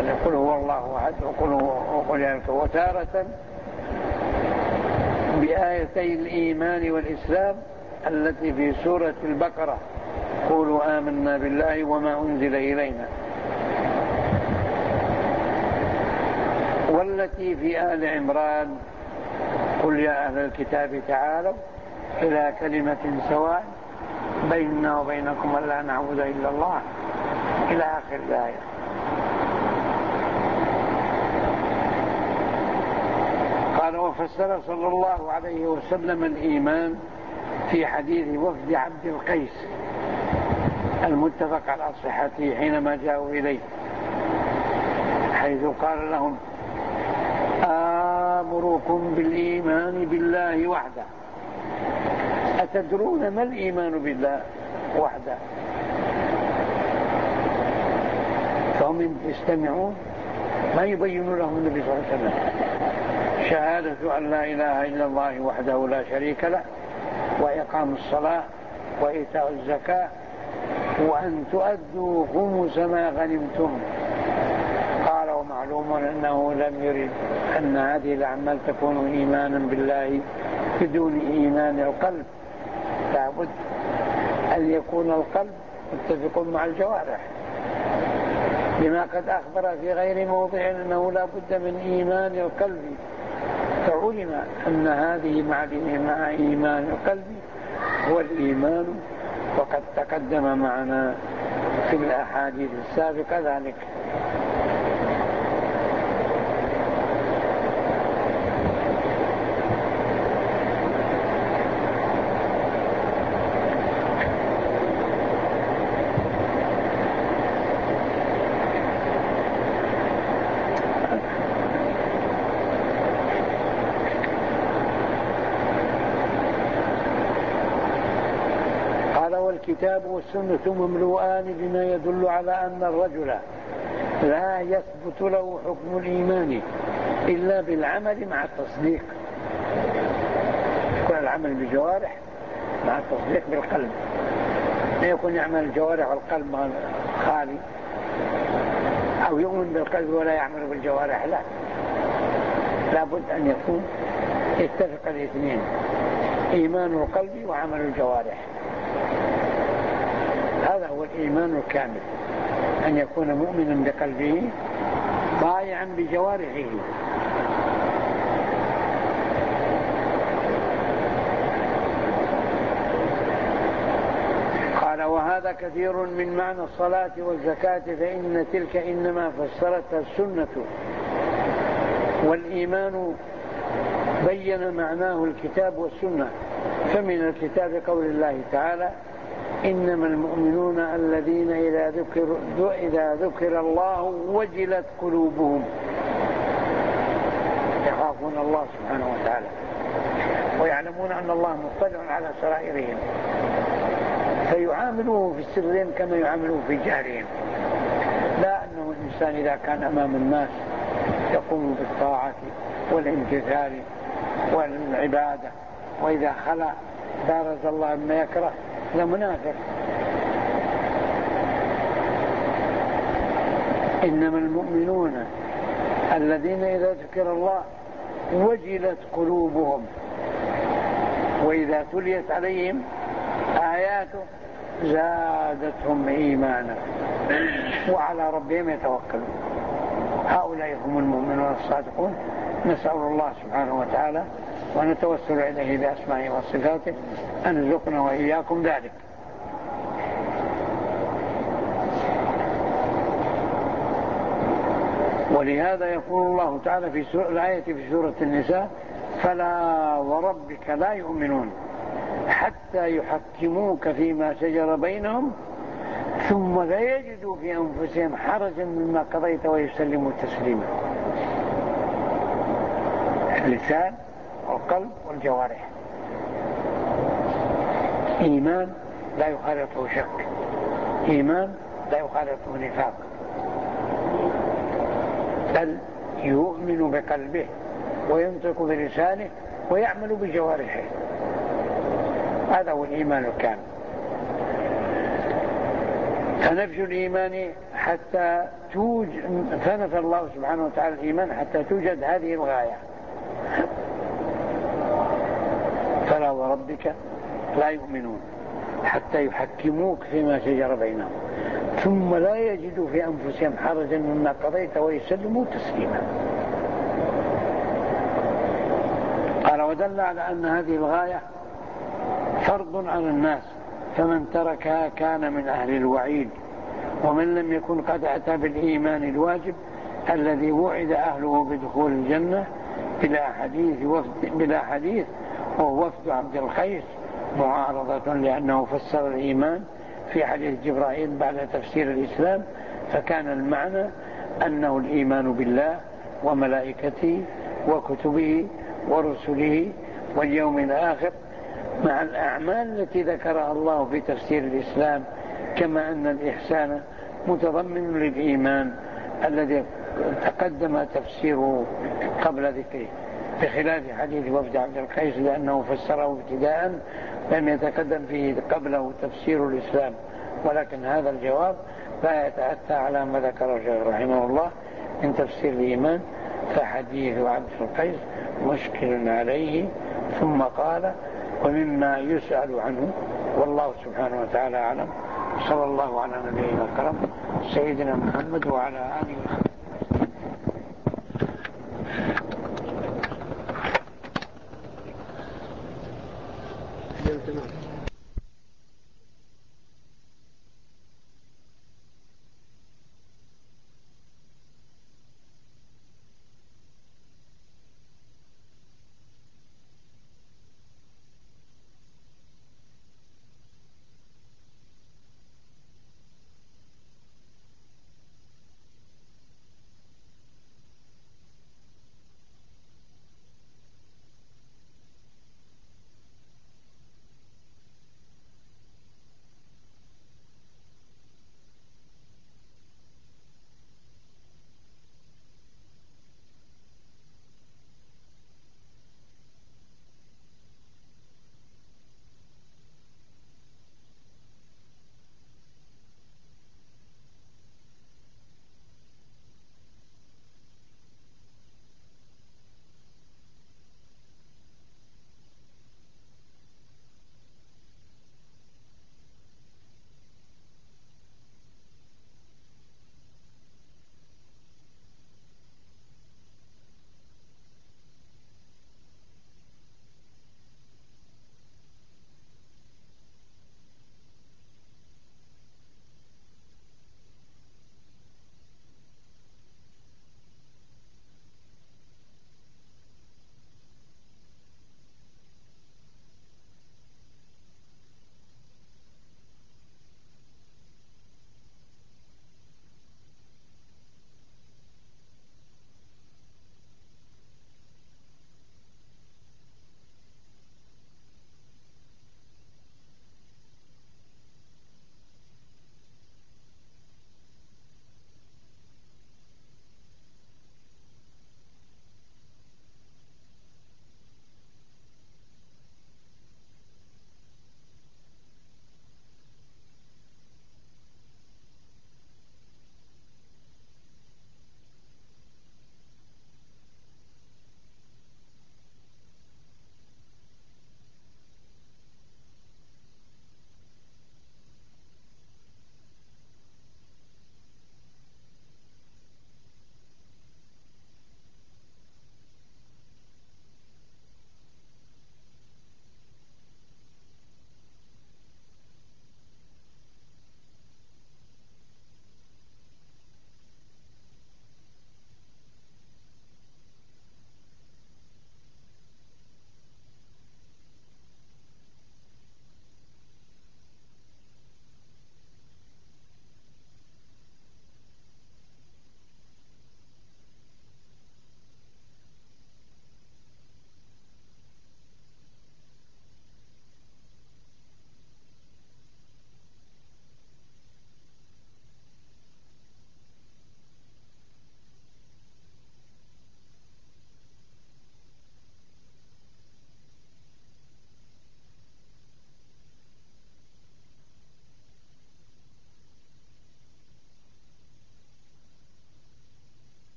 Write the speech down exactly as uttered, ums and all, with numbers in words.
قل هو الله أحد وقل يا الكافرون، وتارة بآيتي الإيمان والإسلام التي في سورة البقرة قولوا آمنا بالله وما أنزل إلينا، والتي في آل عمران قل يا أهل الكتاب تعالوا إلى كلمة سواء بيننا وبينكم ألا نعبد إلا الله إلى آخر الآية. قال وفسر صلى الله عليه وسلم الإيمان في حديث وفد عبد القيس المتفق على صحته حينما جاءوا إليه، حيث قال لهم آمركم بالإيمان بالله وحده، أتدرون ما الإيمان بالله وحده؟ فهم يستمعون ما يبين لهم النبي صلى الله عليه وسلم شهادة أن لا إله إلا الله وحده لا شريك له، وإقام الصلاة وإيتاء الزكاة، وأن تؤدوا خمس ما غنمتم. قال ومعلوم أنه لم يرد أن هذه الأعمال تكون إيمانا بالله بدون إيمان القلب، لابد أن يكون القلب متفق مع الجوارح، لما قد أخبر في غير موضع أنه لا بد من إيمان القلب، فعلم أن هذه مع إيمان القلب هو الإيمان، وقد تقدم معنا في الأحاديث السابقة ذلك. الكتاب والسنة مملوءان بما يدل على أن الرجل لا يثبت له حكم الإيمان إلا بالعمل مع التصديق، يكون العمل بالجوارح مع التصديق بالقلب، لا يكون يعمل الجوارح والقلب خالي، أو يؤمن بالقلب ولا يعمل بالجوارح، لا، لابد أن يكون يتفق الاثنين، إيمان القلب وعمل الجوارح. هذا هو الإيمان الكامل، أن يكون مؤمنا بقلبه ضائعا بجوارحه. قال وهذا كثير من معنى الصلاة والزكاة، فإن تلك إنما فسرتها السنة، والإيمان بين معناه الكتاب والسنة. فمن الكتاب قول الله تعالى إنما المؤمنون الذين إذا ذكر, إذا ذكر الله وجلت قلوبهم، يخافون الله سبحانه وتعالى ويعلمون أن الله مطلع على سرائرهم، فيعاملوه في السرين كما يعاملوه في جهرهم. لا أنه الإنسان إذا كان أمام الناس يقوم بالطاعة والامتثال والعبادة، وإذا خلى بارز الله ما يكره، لا منافق. إنما المؤمنون الذين إذا ذكر الله وجلت قلوبهم وإذا تليت عليهم آياته زادتهم إيمانا وعلى ربهم يتوكلون. هؤلاء هم المؤمنون الصادقون. نسأل الله سبحانه وتعالى ونتوسل إليه بأسمائه وصفاته أن يرزقنا وإياكم ذلك. ولهذا يقول الله تعالى في سورة الآية في سورة النساء فلا وربك لا يؤمنون حتى يحكموك فيما شجر بينهم ثم لا يجدوا في أنفسهم حرجا مما قضيت ويسلموا تسليما. اللسان والقلب والجوارح، إيمان لا يخالطه شك، إيمان لا يخالطه نفاق، بل يؤمن بقلبه وينطق بلسانه ويعمل بجوارحه. هذا هو الإيمان الكامل. فنفي الإيمان حتى توجد، فنفى الله سبحانه وتعالى الإيمان حتى توجد هذه الغاية. فلا وربك لا يؤمنون حتى يحكموك فيما شجر بينهم ثم لا يجدوا في أنفسهم حرجا مما قضيت ويسلموا تسليما. قال ودل على أن هذه الغاية فرض على الناس، فمن تركها كان من أهل الوعيد، ومن لم يكن قد أتى بالإيمان الواجب الذي وعد أهله بدخول الجنة بلا حديث وفد بلا حديث وهو وفد عبد القيس، معارضة لأنه فسر الإيمان في حديث جبرائيل بعد تفسير الإسلام، فكان المعنى أنه الإيمان بالله وملائكته وكتبه ورسله واليوم الآخر مع الأعمال التي ذكرها الله في تفسير الإسلام، كما أن الإحسان متضمن للإيمان الذي تقدم تفسيره قبل ذكره، بخلاف حديث وفد عبد القيس لأنه فسره ابتداء لم يتقدم فيه قبله تفسير الإسلام. ولكن هذا الجواب لا يتأتى على ما ذكره الشيخ رحمه الله من تفسير الإيمان، فحديث عبد القيس مشكل عليه. ثم قال ومما يسأل عنه والله سبحانه وتعالى أعلم. صلى الله على نبينا الكريم سيدنا محمد وعلى آله وصحبه.